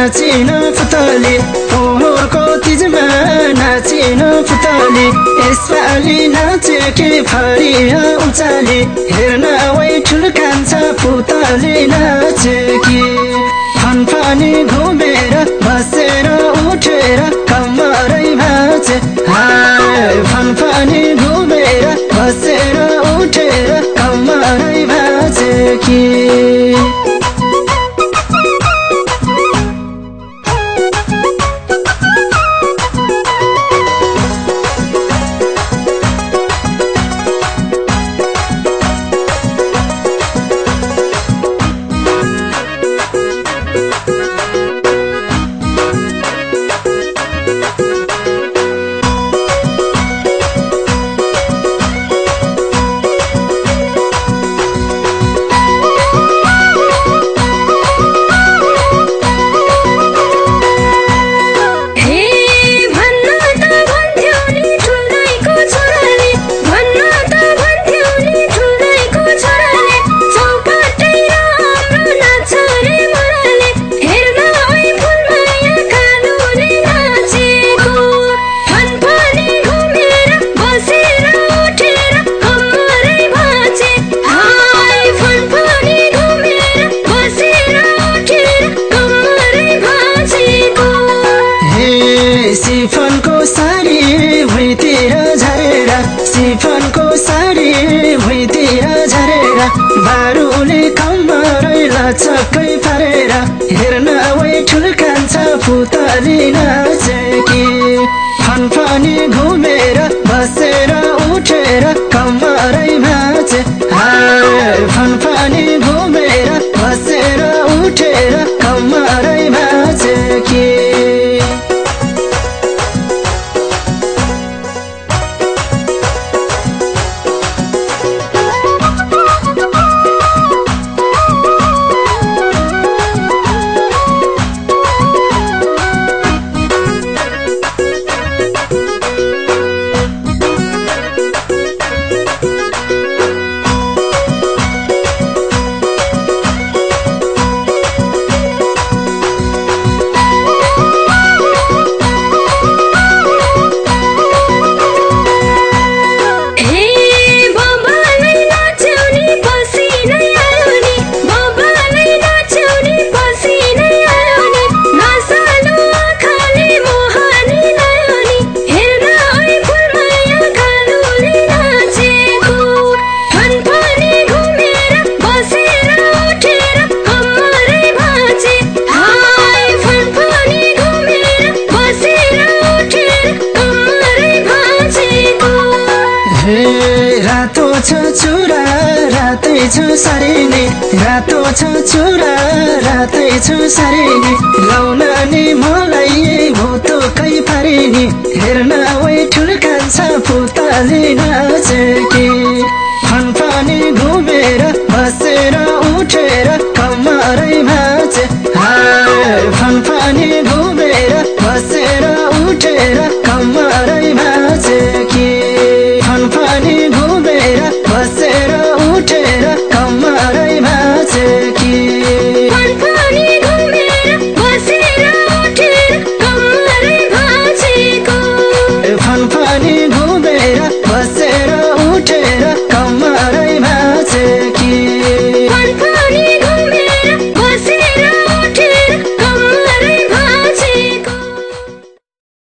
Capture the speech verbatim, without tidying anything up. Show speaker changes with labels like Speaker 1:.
Speaker 1: नाचिन पुतली पोहोरको तिजमा नाचिन पुतली यसपालि नाचे कि फरिया उचाली हेर्न वै ठुल कान्छा पुतली नाचे कि फनफनी घुमेर बसेर उठेर कमरै भाँचे हाय फनफनी घुमेर बसेर उठेर कमरै भाँचे कि सिफनको साडी भुइँतिर झरेर सिफनको साडी भुइँतिर झरेर बारुले कम्मरै लचक्कै पारेर हेर्न वै ठुल कान्छा पुतली नाचे कि फनफनी घुमेर बसेर उठेर कम्मरै भाँचे हाय फनफनी घुमेर बसेर उठेर कम्मरै भाँचे कि रातो छ चुरा रातै छ सारिनी रातो छ चुरा रातै छ सारिनी लाउन नि मलाई भुतुकै पारिनी हेर्न वै ठुल कान्छा पुतली नाचे